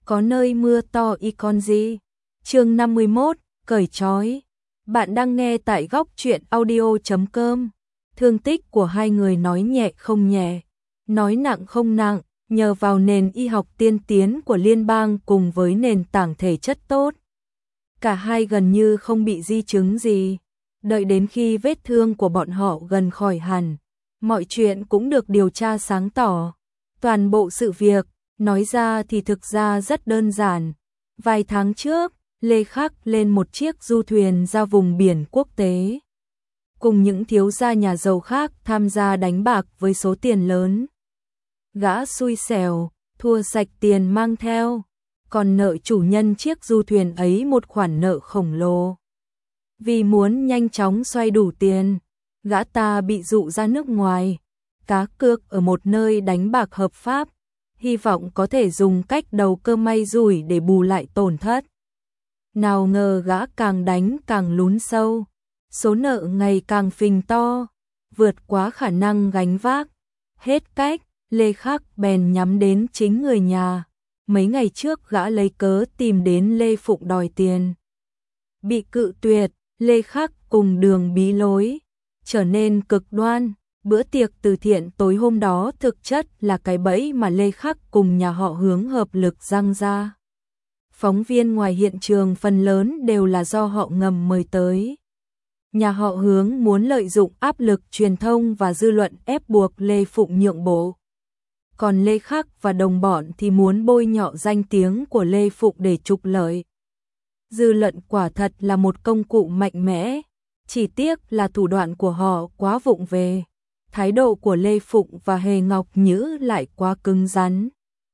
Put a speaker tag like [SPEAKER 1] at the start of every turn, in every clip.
[SPEAKER 1] có nơi mưa to y con gì. Chương 51, cởi trói. Bạn đang nghe tại góc truyện audio.com. Thương tích của hai người nói nhẹ không nhẹ, nói nặng không nặng, nhờ vào nền y học tiên tiến của liên bang cùng với nền tảng thể chất tốt. Cả hai gần như không bị di chứng gì. Đợi đến khi vết thương của bọn họ gần khỏi hẳn, mọi chuyện cũng được điều tra sáng tỏ. Toàn bộ sự việc, nói ra thì thực ra rất đơn giản. Vài tháng trước, Lê Khắc lên một chiếc du thuyền ra vùng biển quốc tế, cùng những thiếu gia nhà giàu khác tham gia đánh bạc với số tiền lớn. Gã xui xẻo, thua sạch tiền mang theo, còn nợ chủ nhân chiếc du thuyền ấy một khoản nợ khổng lồ. Vì muốn nhanh chóng xoay đủ tiền, gã ta bị dụ ra nước ngoài, cá cược ở một nơi đánh bạc hợp pháp, hy vọng có thể dùng cách đầu cơ may rủi để bù lại tổn thất. Nào ngờ gã càng đánh càng lún sâu, số nợ ngày càng phình to, vượt quá khả năng gánh vác. Hết cách, Lê Khắc bèn nhắm đến chính người nhà. Mấy ngày trước gã lấy cớ tìm đến Lê Phụng đòi tiền. Bị cự tuyệt, Lê Khắc cùng đường bí lối, trở nên cực đoan. Bữa tiệc từ thiện tối hôm đó thực chất là cái bẫy mà Lê Khắc cùng nhà họ Hướng hợp lực giăng ra. Phóng viên ngoài hiện trường phần lớn đều là do họ ngầm mời tới. Nhà họ Hướng muốn lợi dụng áp lực truyền thông và dư luận ép buộc Lê Phụng nhượng bộ. Còn Lê Khắc và đồng bọn thì muốn bôi nhọ danh tiếng của Lê Phụng để trục lợi. Dư luận quả thật là một công cụ mạnh mẽ, chỉ tiếc là thủ đoạn của họ quá vụng về. Thái độ của Lê Phụng và Hề Ngọc Nhữ lại quá cứng rắn.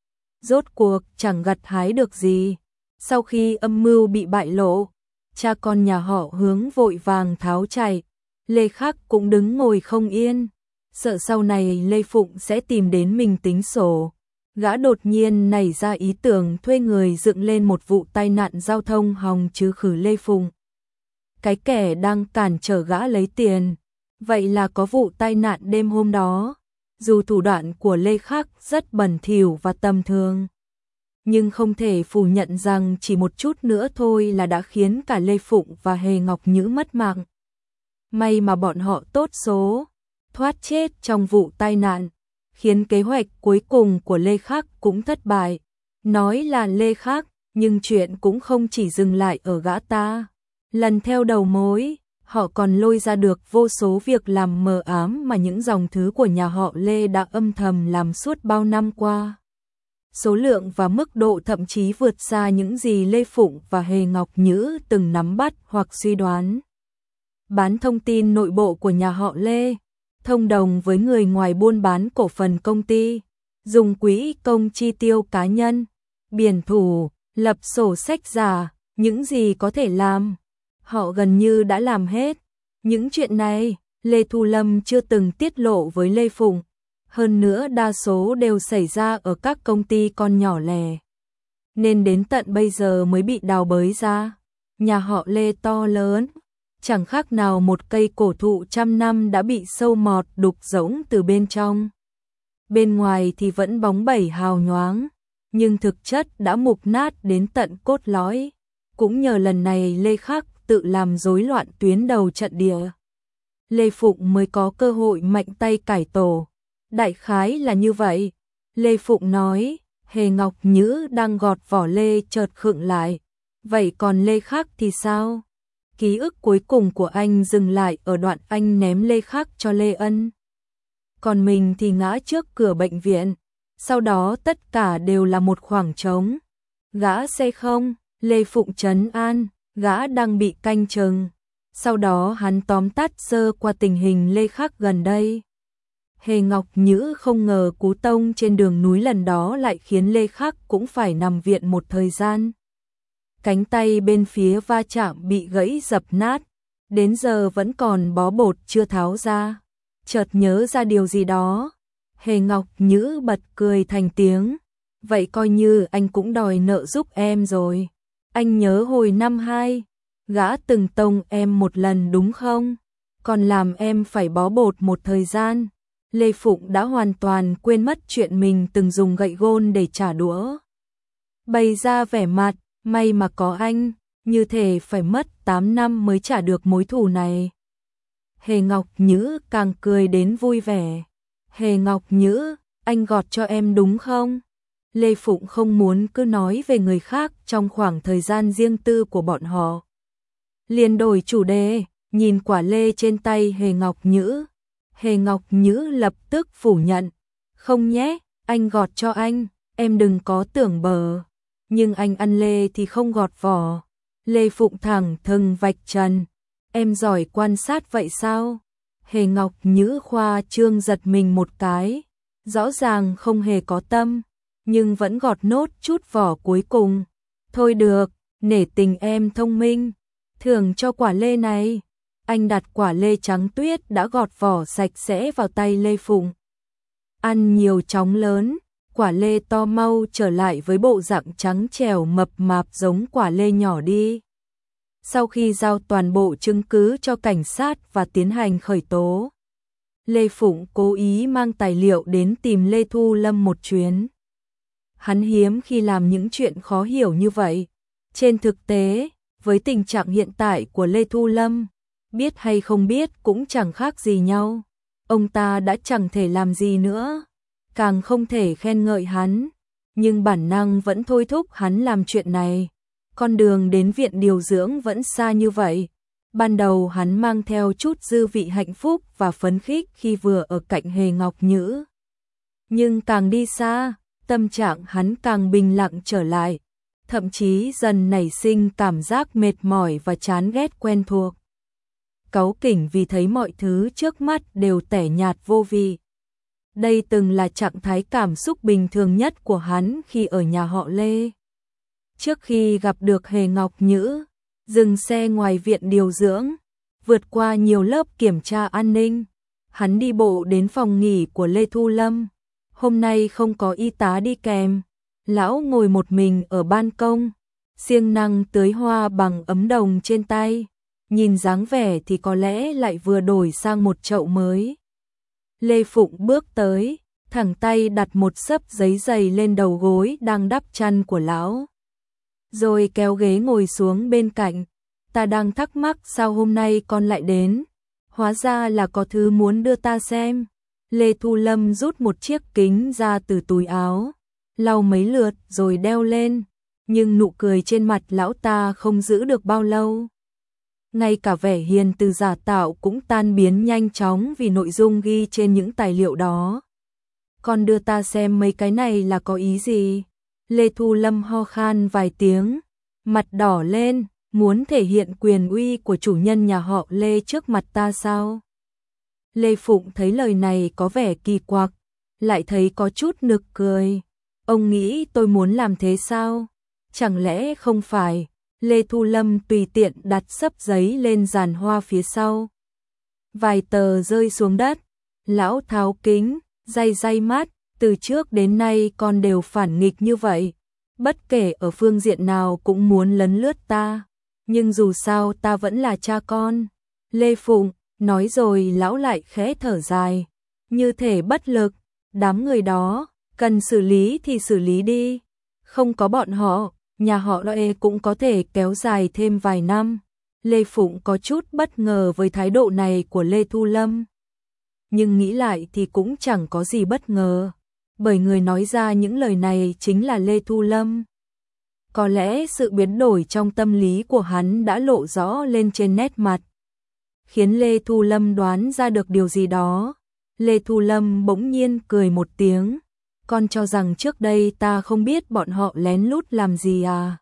[SPEAKER 1] Rốt cuộc chẳng gặt hái được gì. Sau khi âm mưu bị bại lộ, cha con nhà họ Hướng vội vàng tháo chạy. Lê Khắc cũng đứng ngồi không yên, sợ sau này Lê Phụng sẽ tìm đến mình tính sổ. Gã đột nhiên nảy ra ý tưởng thuê người dựng lên một vụ tai nạn giao thông hòng trừ khử Lê Phụng. Cái kẻ đang cản trở gã lấy tiền. Vậy là có vụ tai nạn đêm hôm đó. Dù thủ đoạn của Lê Khắc rất bẩn thỉu và tầm thường, nhưng không thể phủ nhận rằng chỉ một chút nữa thôi là đã khiến cả Lê Phụng và Hề Ngọc Nhữ mất mạng. May mà bọn họ tốt số, thoát chết trong vụ tai nạn, khiến kế hoạch cuối cùng của Lê Khắc cũng thất bại. Nói là Lê Khắc, nhưng chuyện cũng không chỉ dừng lại ở gã ta. Lần theo đầu mối, họ còn lôi ra được vô số việc làm mờ ám mà những dòng thứ của nhà họ Lê đã âm thầm làm suốt bao năm qua. Số lượng và mức độ thậm chí vượt xa những gì Lê Phụng và Hề Ngọc Nhữ từng nắm bắt hoặc suy đoán. Bán thông tin nội bộ của nhà họ Lê, thông đồng với người ngoài buôn bán cổ phần công ty, dùng quỹ công chi tiêu cá nhân, biển thủ, lập sổ sách giả, những gì có thể làm. Họ gần như đã làm hết. Những chuyện này, Lê Thu Lâm chưa từng tiết lộ với Lê Phụng. Hơn nữa đa số đều xảy ra ở các công ty con nhỏ lẻ, nên đến tận bây giờ mới bị đào bới ra. Nhà họ Lê to lớn, chẳng khác nào một cây cổ thụ trăm năm đã bị sâu mọt đục rỗng từ bên trong. Bên ngoài thì vẫn bóng bẩy hào nhoáng, nhưng thực chất đã mục nát đến tận cốt lõi. Cũng nhờ lần này Lê Khắc tự làm rối loạn tuyến đầu trận địa, Lê Phụng mới có cơ hội mạnh tay cải tổ. Đại khái là như vậy. Lê Phụng nói. Hề Ngọc Nhữ đang gọt vỏ lê chợt khựng lại. Vậy còn Lê Khắc thì sao? Ký ức cuối cùng của anh dừng lại ở đoạn anh ném Lê Khắc cho Lê Ân. Còn mình thì ngã trước cửa bệnh viện. Sau đó tất cả đều là một khoảng trống. Gã sẽ không? Lê Phụng trấn an. Gã đang bị canh chừng. Sau đó hắn tóm tắt sơ qua tình hình Lê Khắc gần đây. Hề Ngọc Nhữ không ngờ cú tông trên đường núi lần đó lại khiến Lê Khắc cũng phải nằm viện một thời gian. Cánh tay bên phía va chạm bị gãy dập nát, đến giờ vẫn còn bó bột chưa tháo ra. Chợt nhớ ra điều gì đó, Hề Ngọc Nhữ bật cười thành tiếng. Vậy coi như anh cũng đòi nợ giúp em rồi. Anh nhớ hồi năm 2, gã từng tông em một lần đúng không? Còn làm em phải bó bột một thời gian. Lê Phụng đã hoàn toàn quên mất chuyện mình từng dùng gậy gôn để trả đũa. bày ra vẻ mặt, may mà có anh, như thể phải mất 8 năm mới trả được mối thù này. Hề Ngọc Nhữ càng cười đến vui vẻ. Hề Ngọc Nhữ, anh gọt cho em đúng không? Lê Phụng không muốn cứ nói về người khác trong khoảng thời gian riêng tư của bọn họ. Liền đổi chủ đề, nhìn quả lê trên tay Hề Ngọc Nhữ. Hề Ngọc Nhữ lập tức phủ nhận. Không nhé, anh gọt cho anh, em đừng có tưởng bờ. Nhưng anh ăn lê thì không gọt vỏ. Lê Phụng thẳng thừng vạch trần. Em giỏi quan sát vậy sao? Hề Ngọc Nhữ khoa trương giật mình một cái. Rõ ràng không hề có tâm, nhưng vẫn gọt nốt chút vỏ cuối cùng. Thôi được, nể tình em thông minh. Thưởng cho quả lê này. Anh đặt quả lê trắng tuyết đã gọt vỏ sạch sẽ vào tay Lê Phụng. Ăn nhiều chóng lớn, quả lê to mau trở lại với bộ dạng trắng trẻo mập mạp giống quả lê nhỏ đi. Sau khi giao toàn bộ chứng cứ cho cảnh sát và tiến hành khởi tố, Lê Phụng cố ý mang tài liệu đến tìm Lê Thu Lâm một chuyến. Hắn hiếm khi làm những chuyện khó hiểu như vậy. Trên thực tế, với tình trạng hiện tại của Lê Thu Lâm, biết hay không biết cũng chẳng khác gì nhau. Ông ta đã chẳng thể làm gì nữa, càng không thể khen ngợi hắn, nhưng bản năng vẫn thôi thúc hắn làm chuyện này. Con đường đến viện điều dưỡng vẫn xa như vậy. Ban đầu hắn mang theo chút dư vị hạnh phúc và phấn khích khi vừa ở cạnh Hề Ngọc Nhữ. Nhưng càng đi xa, tâm trạng hắn càng bình lặng trở lại, thậm chí dần nảy sinh cảm giác mệt mỏi và chán ghét quen thuộc. Cáu kỉnh vì thấy mọi thứ trước mắt đều tẻ nhạt vô vị. Đây từng là trạng thái cảm xúc bình thường nhất của hắn khi ở nhà họ Lê. Trước khi gặp được Hề Ngọc Nhữ, dừng xe ngoài viện điều dưỡng, vượt qua nhiều lớp kiểm tra an ninh, hắn đi bộ đến phòng nghỉ của Lê Thu Lâm. Hôm nay không có y tá đi kèm, lão ngồi một mình ở ban công, siêng năng tưới hoa bằng ấm đồng trên tay, nhìn dáng vẻ thì có lẽ lại vừa đổi sang một chậu mới. Lê Phụng bước tới, thẳng tay đặt một xấp giấy dày lên đầu gối đang đắp chăn của lão, rồi kéo ghế ngồi xuống bên cạnh. Ta đang thắc mắc sao hôm nay con lại đến, hóa ra là có thứ muốn đưa ta xem. Lê Thu Lâm rút một chiếc kính ra từ túi áo, lau mấy lượt rồi đeo lên, nhưng nụ cười trên mặt lão ta không giữ được bao lâu. Ngay cả vẻ hiền từ giả tạo cũng tan biến nhanh chóng vì nội dung ghi trên những tài liệu đó. Con đưa ta xem mấy cái này là có ý gì? Lê Thu Lâm ho khan vài tiếng, mặt đỏ lên, muốn thể hiện quyền uy của chủ nhân nhà họ Lê trước mặt ta sao? Lê Phụng thấy lời này có vẻ kỳ quặc, lại thấy có chút nực cười. Ông nghĩ tôi muốn làm thế sao? Chẳng lẽ không phải? Lê Thu Lâm tùy tiện đặt xấp giấy lên giàn hoa phía sau. Vài tờ rơi xuống đất, lão tháo kính, day mắt, từ trước đến nay con đều phản nghịch như vậy. Bất kể ở phương diện nào cũng muốn lấn lướt ta, nhưng dù sao ta vẫn là cha con. Lê Phụng nói rồi lão lại khẽ thở dài, như thể bất lực. Đám người đó, cần xử lý thì xử lý đi. Không có bọn họ, nhà họ Lê cũng có thể kéo dài thêm vài năm. Lê Phụng có chút bất ngờ với thái độ này của Lê Thu Lâm. Nhưng nghĩ lại thì cũng chẳng có gì bất ngờ, bởi người nói ra những lời này chính là Lê Thu Lâm. Có lẽ sự biến đổi trong tâm lý của hắn đã lộ rõ lên trên nét mặt, khiến Lê Thu Lâm đoán ra được điều gì đó. Lê Thu Lâm bỗng nhiên cười một tiếng. Con cho rằng trước đây ta không biết bọn họ lén lút làm gì à?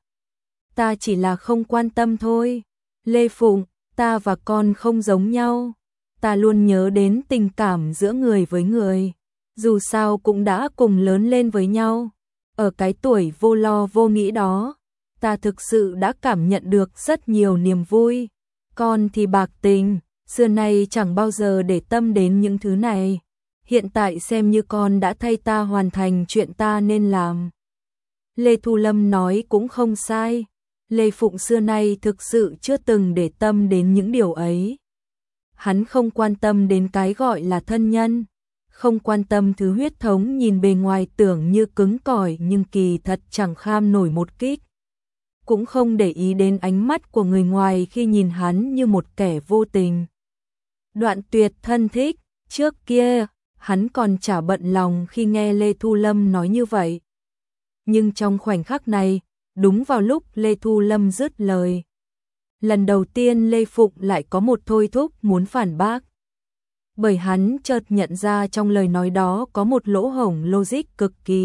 [SPEAKER 1] Ta chỉ là không quan tâm thôi. Lê Phụng, ta và con không giống nhau. Ta luôn nhớ đến tình cảm giữa người với người. Dù sao cũng đã cùng lớn lên với nhau. Ở cái tuổi vô lo vô nghĩ đó, ta thực sự đã cảm nhận được rất nhiều niềm vui. Con thì bạc tình, xưa nay chẳng bao giờ để tâm đến những thứ này. Hiện tại xem như con đã thay ta hoàn thành chuyện ta nên làm. Lê Thu Lâm nói cũng không sai. Lê Phụng xưa nay thực sự chưa từng để tâm đến những điều ấy. Hắn không quan tâm đến cái gọi là thân nhân, không quan tâm thứ huyết thống nhìn bề ngoài tưởng như cứng cỏi nhưng kỳ thật chẳng kham nổi một kích. Cũng không để ý đến ánh mắt của người ngoài khi nhìn hắn như một kẻ vô tình. Đoạn Tuyệt thân thích, trước kia, hắn còn chả bận lòng khi nghe Lê Thu Lâm nói như vậy. Nhưng trong khoảnh khắc này, đúng vào lúc Lê Thu Lâm dứt lời. Lần đầu tiên Lê Phụng lại có một thôi thúc muốn phản bác. Bởi hắn chợt nhận ra trong lời nói đó có một lỗ hổng logic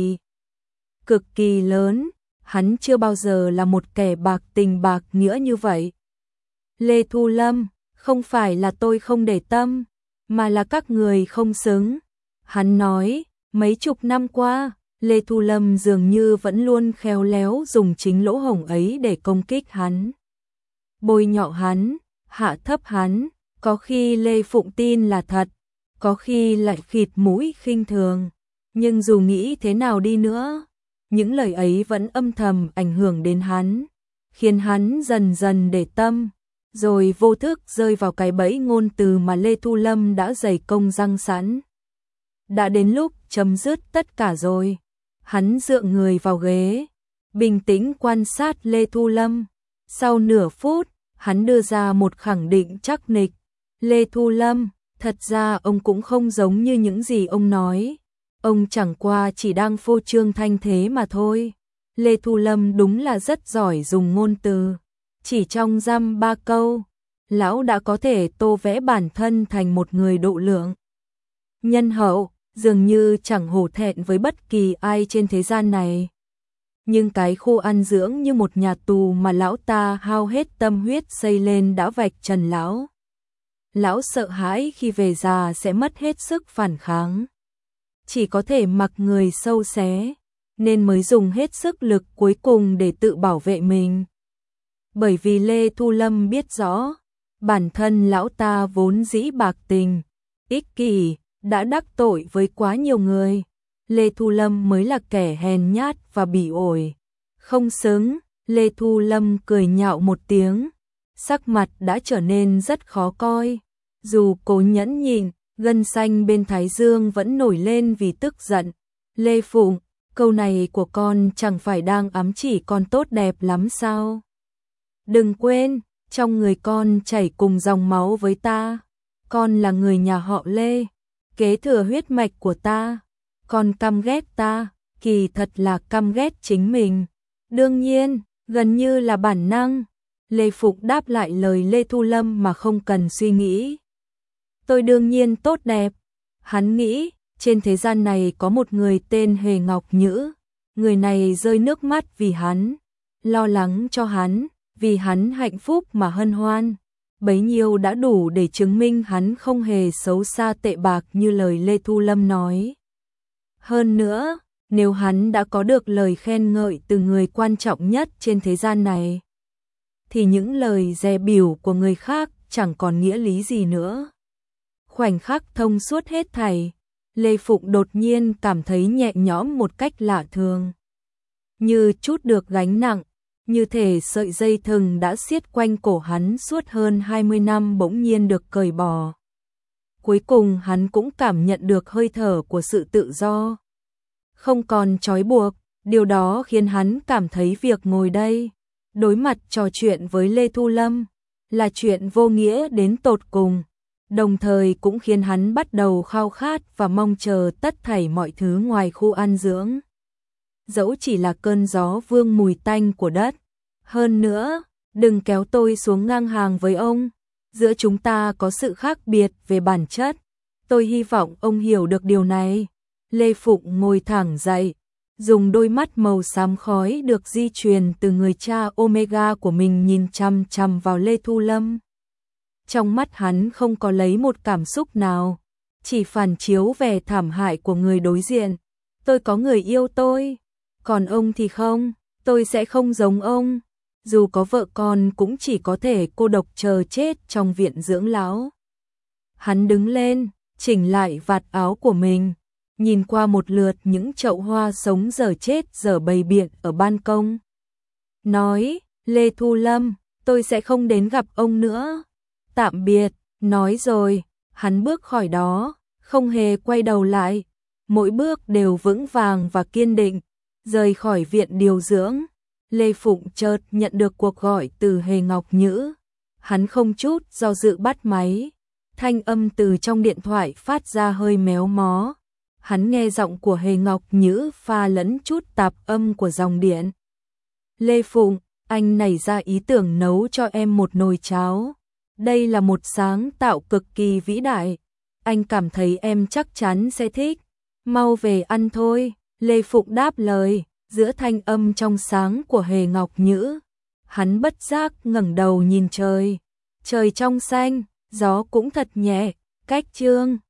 [SPEAKER 1] cực kỳ lớn. Hắn chưa bao giờ là một kẻ bạc tình bạc nghĩa như vậy. Lê Thu Lâm, không phải là tôi không để tâm, mà là các người không xứng. Hắn nói, mấy chục năm qua, Lê Thu Lâm dường như vẫn luôn khéo léo dùng chính lỗ hổng ấy để công kích hắn. Bôi nhọ hắn, hạ thấp hắn, có khi Lê Phụng tin là thật, có khi lại khịt mũi khinh thường. Nhưng dù nghĩ thế nào đi nữa, những lời ấy vẫn âm thầm ảnh hưởng đến hắn, khiến hắn dần dần để tâm, rồi vô thức rơi vào cái bẫy ngôn từ mà Lê Thu Lâm đã dày công răng sẵn. Đã đến lúc chấm dứt tất cả rồi. Hắn dựa người vào ghế, bình tĩnh quan sát Lê Thu Lâm. Sau nửa phút, hắn đưa ra một khẳng định chắc nịch. Lê Thu Lâm, thật ra ông cũng không giống như những gì ông nói. Ông chẳng qua chỉ đang phô trương thanh thế mà thôi. Lê Thu Lâm đúng là rất giỏi dùng ngôn từ. Chỉ trong dăm ba câu, lão đã có thể tô vẽ bản thân thành một người độ lượng, nhân hậu, dường như chẳng hổ thẹn với bất kỳ ai trên thế gian này. Nhưng cái khu ăn dưỡng như một nhà tù mà lão ta hao hết tâm huyết xây lên đã vạch trần lão. Lão sợ hãi khi về già sẽ mất hết sức phản kháng. Chỉ có thể mặc người sâu xé, nên mới dùng hết sức lực cuối cùng để tự bảo vệ mình. Bởi vì Lê Thu Lâm biết rõ, bản thân lão ta vốn dĩ bạc tình, ích kỷ, đã đắc tội với quá nhiều người. Lê Thu Lâm mới là kẻ hèn nhát và bỉ ổi. Không xứng, Lê Thu Lâm cười nhạo một tiếng, sắc mặt đã trở nên rất khó coi. Dù cố nhẫn nhịn, gân xanh bên thái dương vẫn nổi lên vì tức giận. Lê Phụng, câu này của con chẳng phải đang ám chỉ con tốt đẹp lắm sao? Đừng quên, trong người con chảy cùng dòng máu với ta. Con là người nhà họ Lê, kế thừa huyết mạch của ta. Con căm ghét ta, kỳ thật là căm ghét chính mình. Đương nhiên, gần như là bản năng. Lê Phục đáp lại lời Lê Thu Lâm mà không cần suy nghĩ. Tôi đương nhiên tốt đẹp. Hắn nghĩ, trên thế gian này có một người tên Hề Ngọc Nhữ. Người này rơi nước mắt vì hắn, lo lắng cho hắn, vì hắn hạnh phúc mà hân hoan. Bấy nhiêu đã đủ để chứng minh hắn không hề xấu xa tệ bạc như lời Lê Thu Lâm nói. Hơn nữa, nếu hắn đã có được lời khen ngợi từ người quan trọng nhất trên thế gian này, thì những lời dè bỉu của người khác chẳng còn nghĩa lý gì nữa. Khoảnh khắc thông suốt hết thảy, Lê Phụng đột nhiên cảm thấy nhẹ nhõm một cách lạ thường. Như trút được gánh nặng, như thể sợi dây thừng đã siết quanh cổ hắn suốt hơn 20 năm bỗng nhiên được cởi bỏ. Cuối cùng hắn cũng cảm nhận được hơi thở của sự tự do. Không còn trói buộc, điều đó khiến hắn cảm thấy việc ngồi đây, đối mặt trò chuyện với Lê Thu Lâm, là chuyện vô nghĩa đến tột cùng. Đồng thời cũng khiến hắn bắt đầu khao khát và mong chờ tất thảy mọi thứ ngoài khu ăn dưỡng. Dẫu chỉ là cơn gió vương mùi tanh của đất. Hơn nữa, đừng kéo tôi xuống ngang hàng với ông. Giữa chúng ta có sự khác biệt về bản chất. Tôi hy vọng ông hiểu được điều này. Lê Phụng ngồi thẳng dậy, dùng đôi mắt màu xám khói được di truyền từ người cha Omega của mình nhìn chằm chằm vào Lê Thu Lâm. Trong mắt hắn không có lấy một cảm xúc nào, chỉ phản chiếu vẻ thảm hại của người đối diện. Tôi có người yêu tôi, còn ông thì không, tôi sẽ không giống ông. Dù có vợ con cũng chỉ có thể cô độc chờ chết trong viện dưỡng lão. Hắn đứng lên, chỉnh lại vạt áo của mình, nhìn qua một lượt những chậu hoa sống dở chết dở bày biện ở ban công. Nói, Lê Thu Lâm, tôi sẽ không đến gặp ông nữa. Tạm biệt, nói rồi, hắn bước khỏi đó, không hề quay đầu lại, mỗi bước đều vững vàng và kiên định. Rời khỏi viện điều dưỡng, Lê Phụng chợt nhận được cuộc gọi từ Hề Ngọc Nhữ. Hắn không chút do dự bắt máy, thanh âm từ trong điện thoại phát ra hơi méo mó. Hắn nghe giọng của Hề Ngọc Nhữ pha lẫn chút tạp âm của dòng điện. Lê Phụng, anh nảy ra ý tưởng nấu cho em một nồi cháo. Đây là một sáng tạo cực kỳ vĩ đại. Anh cảm thấy em chắc chắn sẽ thích. Mau về ăn thôi. Lê Phụng đáp lời, giữa thanh âm trong sáng của Hề Ngọc Nhữ. Hắn bất giác ngẩng đầu nhìn trời. Trời trong xanh, gió cũng thật nhẹ, cách Trương